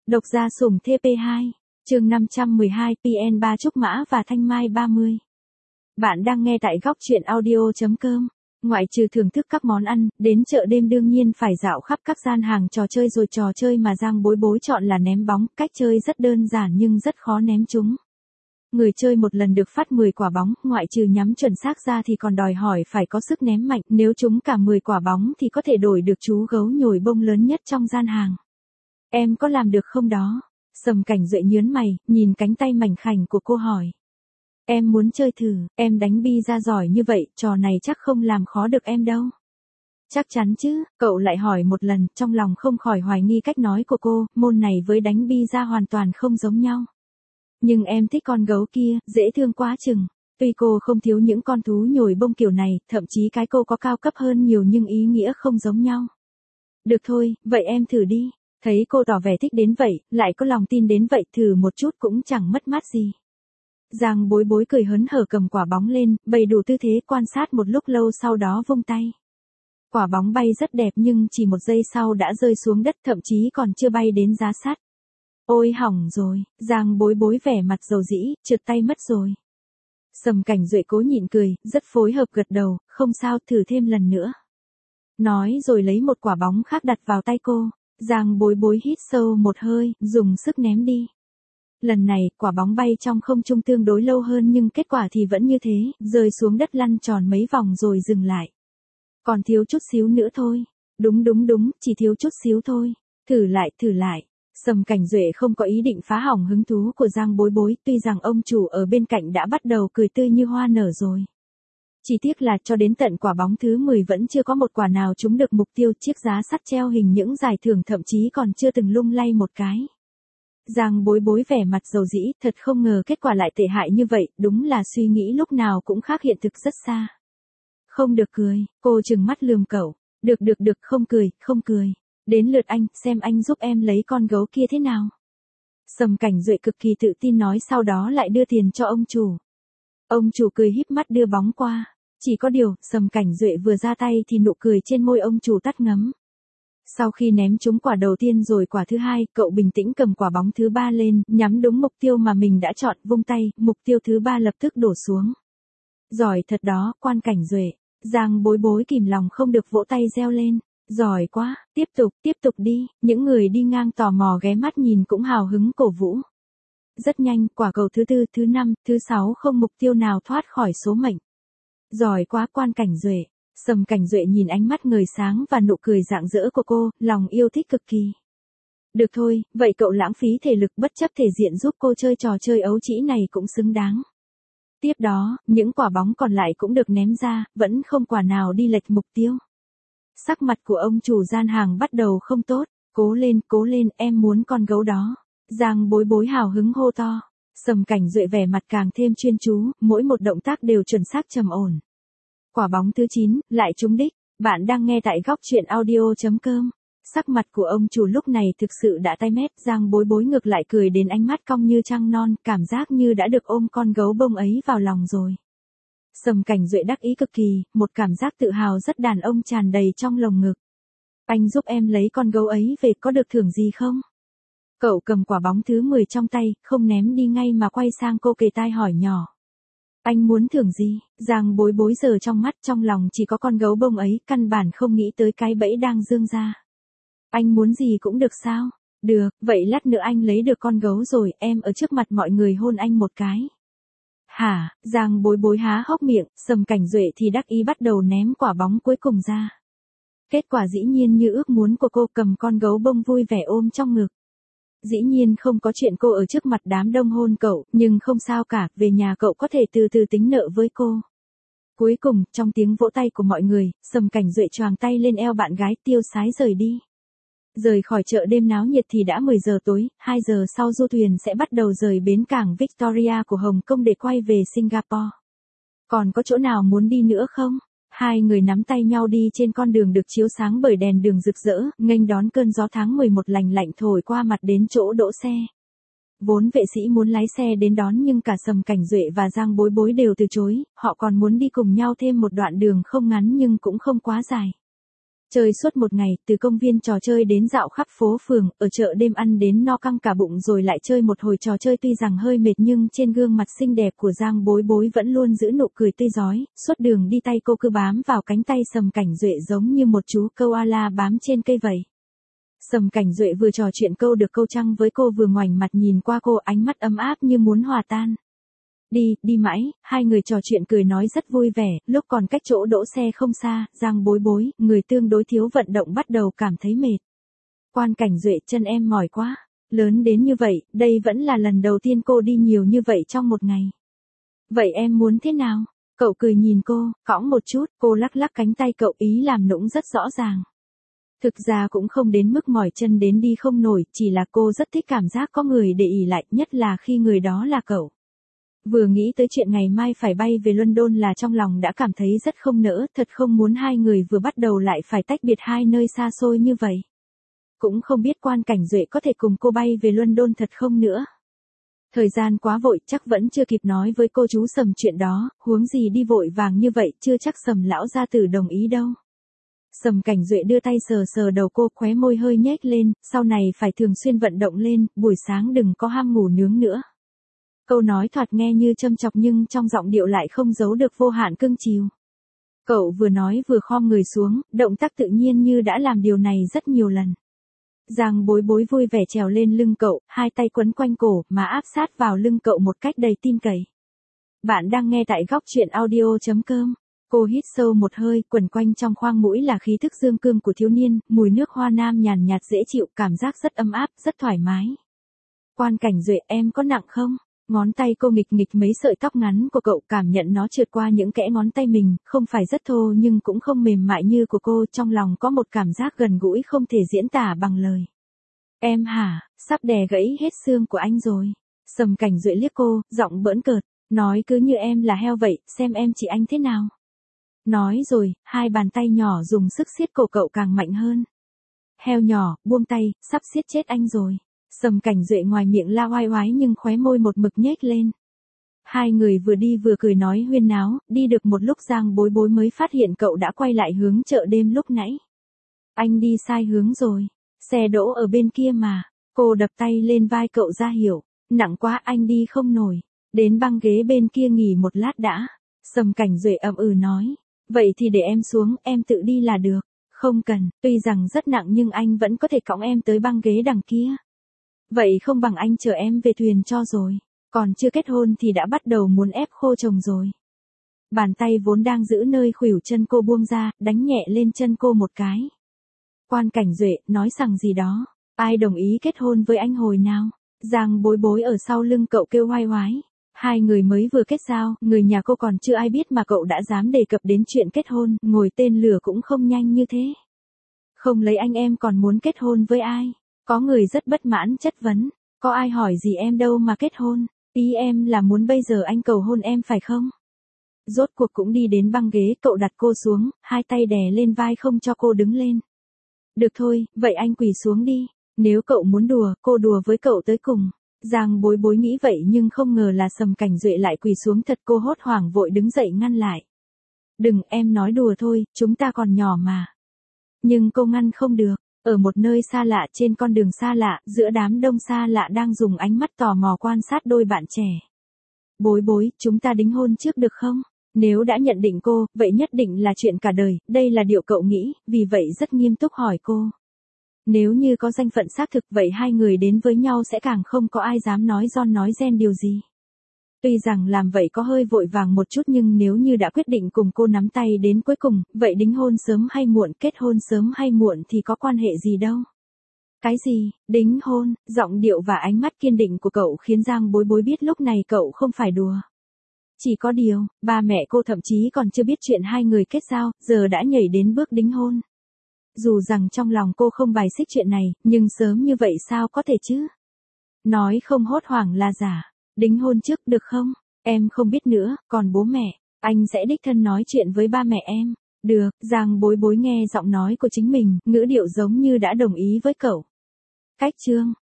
Độc gia sủng TP2, chương 512 PN3 Trúc Mã và Thanh Mai 30. Bạn đang nghe tại góc truyện audio.com. Ngoại trừ thưởng thức các món ăn, đến chợ đêm đương nhiên phải dạo khắp các gian hàng trò chơi rồi trò chơi mà Giang Bối Bối chọn là ném bóng, cách chơi rất đơn giản nhưng rất khó ném chúng. Người chơi một lần được phát 10 quả bóng, ngoại trừ nhắm chuẩn xác ra thì còn đòi hỏi phải có sức ném mạnh, nếu trúng cả 10 quả bóng thì có thể đổi được chú gấu nhồi bông lớn nhất trong gian hàng. Em có làm được không đó? Sầm Cảnh Duệ nhớn mày, nhìn cánh tay mảnh khảnh của cô hỏi. Em muốn chơi thử, em đánh bi ra giỏi như vậy, trò này chắc không làm khó được em đâu. Chắc chắn chứ, cậu lại hỏi một lần, trong lòng không khỏi hoài nghi cách nói của cô, môn này với đánh bi ra hoàn toàn không giống nhau. Nhưng em thích con gấu kia, dễ thương quá chừng. Tuy cô không thiếu những con thú nhồi bông kiểu này, thậm chí cái cô có cao cấp hơn nhiều nhưng ý nghĩa không giống nhau. Được thôi, vậy em thử đi. Thấy cô tỏ vẻ thích đến vậy, lại có lòng tin đến vậy, thử một chút cũng chẳng mất mát gì. Giang Bối Bối cười hớn hở cầm quả bóng lên, bày đủ tư thế quan sát một lúc lâu sau đó vung tay. Quả bóng bay rất đẹp nhưng chỉ một giây sau đã rơi xuống đất, thậm chí còn chưa bay đến giá sắt. Ôi hỏng rồi, Giang Bối Bối vẻ mặt dầu dĩ, trượt tay mất rồi. Sầm Cảnh Duệ cố nhịn cười, rất phối hợp gật đầu, không sao, thử thêm lần nữa. Nói rồi lấy một quả bóng khác đặt vào tay cô. Giang Bối Bối hít sâu một hơi, dùng sức ném đi. Lần này, quả bóng bay trong không trung tương đối lâu hơn nhưng kết quả thì vẫn như thế, rơi xuống đất lăn tròn mấy vòng rồi dừng lại. Còn thiếu chút xíu nữa thôi. Đúng, chỉ thiếu chút xíu thôi. Thử lại. Sầm Cảnh Duệ không có ý định phá hỏng hứng thú của Giang Bối Bối, tuy rằng ông chủ ở bên cạnh đã bắt đầu cười tươi như hoa nở rồi. Chỉ tiếc là cho đến tận quả bóng thứ 10 vẫn chưa có một quả nào trúng được mục tiêu, chiếc giá sắt treo hình những giải thưởng thậm chí còn chưa từng lung lay một cái. Giang Bối Bối vẻ mặt dầu dĩ, thật không ngờ kết quả lại tệ hại như vậy, đúng là suy nghĩ lúc nào cũng khác hiện thực rất xa. Không được cười, cô trừng mắt lườm cậu. Được, không cười. Đến lượt anh, xem anh giúp em lấy con gấu kia thế nào. Sầm Cảnh Duệ cực kỳ tự tin nói, sau đó lại đưa tiền cho ông chủ. Ông chủ cười híp mắt đưa bóng qua. Chỉ có điều, Sầm Cảnh Duệ vừa ra tay thì nụ cười trên môi ông chủ tắt ngấm. Sau khi ném trúng quả đầu tiên rồi quả thứ hai, cậu bình tĩnh cầm quả bóng thứ 3 lên, nhắm đúng mục tiêu mà mình đã chọn, vung tay, mục tiêu thứ 3 lập tức đổ xuống. Giỏi thật đó, Quan Cảnh Duệ. Giang Bối Bối kìm lòng không được vỗ tay reo lên. Giỏi quá, tiếp tục đi. Những người đi ngang tò mò ghé mắt nhìn cũng hào hứng cổ vũ. Rất nhanh, quả cầu thứ 4, thứ 5, thứ 6 không mục tiêu nào thoát khỏi số mệnh. Giỏi quá Quan Cảnh Duệ. Sầm Cảnh Duệ nhìn ánh mắt ngời sáng và nụ cười rạng rỡ của cô, lòng yêu thích cực kỳ. Được thôi, vậy cậu lãng phí thể lực bất chấp thể diện giúp cô chơi trò chơi ấu trĩ này cũng xứng đáng. Tiếp đó, những quả bóng còn lại cũng được ném ra, vẫn không quả nào đi lệch mục tiêu. Sắc mặt của ông chủ gian hàng bắt đầu không tốt. Cố lên, em muốn con gấu đó. Giang Bối Bối hào hứng hô to. Sầm Cảnh Duệ vẻ mặt càng thêm chuyên chú, mỗi một động tác đều chuẩn xác trầm ổn. Quả bóng thứ 9, lại trúng đích. Bạn đang nghe tại góc truyện audio.com. Sắc mặt của ông chủ lúc này thực sự đã tái mét, Giang Bối Bối ngược lại cười đến ánh mắt cong như trăng non, cảm giác như đã được ôm con gấu bông ấy vào lòng rồi. Sầm Cảnh Duệ đắc ý cực kỳ, một cảm giác tự hào rất đàn ông tràn đầy trong lồng ngực. Anh giúp em lấy con gấu ấy về, có được thưởng gì không? Cậu cầm quả bóng thứ 10 trong tay, không ném đi ngay mà quay sang cô kề tai hỏi nhỏ. Anh muốn thưởng gì? Giang Bối Bối giờ trong mắt trong lòng chỉ có con gấu bông ấy, căn bản không nghĩ tới cái bẫy đang dương ra. Anh muốn gì cũng được sao? Được, vậy lát nữa anh lấy được con gấu rồi, em ở trước mặt mọi người hôn anh một cái. Hả? Giang Bối Bối há hốc miệng, Sầm Cảnh Duệ thì đắc ý bắt đầu ném quả bóng cuối cùng ra. Kết quả dĩ nhiên như ước muốn của cô, cầm con gấu bông vui vẻ ôm trong ngực. Dĩ nhiên không có chuyện cô ở trước mặt đám đông hôn cậu, nhưng không sao cả, về nhà cậu có thể từ từ tính nợ với cô. Cuối cùng, trong tiếng vỗ tay của mọi người, Sầm Cảnh Duệ choàng tay lên eo bạn gái, tiêu sái rời đi. Rời khỏi chợ đêm náo nhiệt thì đã 10 giờ tối, 2 giờ sau du thuyền sẽ bắt đầu rời bến cảng Victoria của Hồng Kông để quay về Singapore. Còn có chỗ nào muốn đi nữa không? Hai người nắm tay nhau đi trên con đường được chiếu sáng bởi đèn đường rực rỡ, nghênh đón cơn gió tháng 11 lành lạnh thổi qua mặt đến chỗ đỗ xe. Vốn vệ sĩ muốn lái xe đến đón nhưng cả Sầm Cảnh Duệ và Giang Bối Bối đều từ chối, họ còn muốn đi cùng nhau thêm một đoạn đường không ngắn nhưng cũng không quá dài. Chơi suốt một ngày, từ công viên trò chơi đến dạo khắp phố phường, ở chợ đêm ăn đến no căng cả bụng rồi lại chơi một hồi trò chơi, tuy rằng hơi mệt nhưng trên gương mặt xinh đẹp của Giang Bối Bối vẫn luôn giữ nụ cười tươi rói, suốt đường đi tay cô cứ bám vào cánh tay Sầm Cảnh Duệ giống như một chú koala bám trên cây vậy. Sầm Cảnh Duệ vừa trò chuyện câu được câu trăng với cô vừa ngoảnh mặt nhìn qua cô, ánh mắt ấm áp như muốn hòa tan. Đi mãi, hai người trò chuyện cười nói rất vui vẻ, lúc còn cách chỗ đỗ xe không xa, Giang Bối Bối, người tương đối thiếu vận động bắt đầu cảm thấy mệt. Quan Cảnh Duệ, chân em mỏi quá, lớn đến như vậy, đây vẫn là lần đầu tiên cô đi nhiều như vậy trong một ngày. Vậy em muốn thế nào? Cậu cười nhìn cô, cõng một chút, cô lắc lắc cánh tay cậu, ý làm nũng rất rõ ràng. Thực ra cũng không đến mức mỏi chân đến đi không nổi, chỉ là cô rất thích cảm giác có người để ỷ lại, nhất là khi người đó là cậu. Vừa nghĩ tới chuyện ngày mai phải bay về London là trong lòng đã cảm thấy rất không nỡ, thật không muốn hai người vừa bắt đầu lại phải tách biệt hai nơi xa xôi như vậy. Cũng không biết Quan Cảnh Duệ có thể cùng cô bay về London thật không nữa. Thời gian quá vội, chắc vẫn chưa kịp nói với cô chú Sầm chuyện đó, huống gì đi vội vàng như vậy, chưa chắc Sầm lão gia tử đồng ý đâu. Sầm Cảnh Duệ đưa tay sờ sờ đầu cô, khóe môi hơi nhếch lên, sau này phải thường xuyên vận động lên, buổi sáng đừng có ham ngủ nướng nữa. Câu nói thoạt nghe như châm chọc nhưng trong giọng điệu lại không giấu được vô hạn cưng chiều. Cậu vừa nói vừa khom người xuống, động tác tự nhiên như đã làm điều này rất nhiều lần. Giang Bối Bối vui vẻ trèo lên lưng cậu, hai tay quấn quanh cổ mà áp sát vào lưng cậu một cách đầy tin cậy. Bạn đang nghe tại góc truyện audio.com. Cô hít sâu một hơi, quẩn quanh trong khoang mũi là khí thức dương cương của thiếu niên, mùi nước hoa nam nhàn nhạt dễ chịu, cảm giác rất ấm áp, rất thoải mái. Quan Cảnh Duệ, em có nặng không? Ngón tay cô nghịch nghịch mấy sợi tóc ngắn của cậu, cảm nhận nó trượt qua những kẽ ngón tay mình, không phải rất thô nhưng cũng không mềm mại như của cô, trong lòng có một cảm giác gần gũi không thể diễn tả bằng lời. Em hả, sắp đè gãy hết xương của anh rồi. Sầm Cảnh Duệ liếc cô, giọng bỡn cợt, nói cứ như em là heo vậy, xem em chỉ anh thế nào. Nói rồi, hai bàn tay nhỏ dùng sức siết cổ cậu càng mạnh hơn. Heo nhỏ, buông tay, sắp siết chết anh rồi. Sầm Cảnh Duệ ngoài miệng la oai oái nhưng khóe môi một mực nhếch lên. Hai người vừa đi vừa cười nói huyên náo, đi được một lúc Giang Bối Bối mới phát hiện cậu đã quay lại hướng chợ đêm lúc nãy. Anh đi sai hướng rồi, xe đỗ ở bên kia mà. Cô đập tay lên vai cậu ra hiểu, nặng quá anh đi không nổi, đến băng ghế bên kia nghỉ một lát đã. Sầm Cảnh Duệ ậm ừ nói, vậy thì để em xuống, em tự đi là được. Không cần, tuy rằng rất nặng nhưng anh vẫn có thể cõng em tới băng ghế đằng kia. Vậy không bằng anh chở em về thuyền cho rồi, còn chưa kết hôn thì đã bắt đầu muốn ép khô chồng rồi. Bàn tay vốn đang giữ nơi khuỷu chân cô buông ra, đánh nhẹ lên chân cô một cái. Quan Cảnh Duệ, nói rằng gì đó, ai đồng ý kết hôn với anh hồi nào? Giang Bối Bối ở sau lưng cậu kêu oai oái. Hai người mới vừa kết giao, người nhà cô còn chưa ai biết mà cậu đã dám đề cập đến chuyện kết hôn, ngồi tên lửa cũng không nhanh như thế. Không lấy anh em còn muốn kết hôn với ai? Có người rất bất mãn chất vấn, có ai hỏi gì em đâu mà kết hôn, ý em là muốn bây giờ anh cầu hôn em phải không? Rốt cuộc cũng đi đến băng ghế, cậu đặt cô xuống, hai tay đè lên vai không cho cô đứng lên. Được thôi, vậy anh quỳ xuống đi, nếu cậu muốn đùa, cô đùa với cậu tới cùng. Giang Bối Bối nghĩ vậy nhưng không ngờ là Sầm Cảnh Duệ lại quỳ xuống thật, cô hốt hoảng vội đứng dậy ngăn lại. Đừng, em nói đùa thôi, chúng ta còn nhỏ mà. Nhưng cô ngăn không được. Ở một nơi xa lạ trên con đường xa lạ, giữa đám đông xa lạ đang dùng ánh mắt tò mò quan sát đôi bạn trẻ. Bối Bối, chúng ta đính hôn trước được không? Nếu đã nhận định cô, vậy nhất định là chuyện cả đời, đây là điều cậu nghĩ, vì vậy rất nghiêm túc hỏi cô. Nếu như có danh phận xác thực vậy hai người đến với nhau sẽ càng không có ai dám nói ron nói ren điều gì. Tuy rằng làm vậy có hơi vội vàng một chút nhưng nếu như đã quyết định cùng cô nắm tay đến cuối cùng, vậy đính hôn sớm hay muộn, kết hôn sớm hay muộn thì có quan hệ gì đâu. Cái gì, đính hôn, giọng điệu và ánh mắt kiên định của cậu khiến Giang Bối Bối biết lúc này cậu không phải đùa. Chỉ có điều, ba mẹ cô thậm chí còn chưa biết chuyện hai người kết giao, giờ đã nhảy đến bước đính hôn. Dù rằng trong lòng cô không bài xích chuyện này, nhưng sớm như vậy sao có thể chứ? Nói không hốt hoảng là giả. Đính hôn trước được không? Em không biết nữa, còn bố mẹ, anh sẽ đích thân nói chuyện với ba mẹ em. Được, Giang Bối Bối nghe giọng nói của chính mình, ngữ điệu giống như đã đồng ý với cậu. Cách chương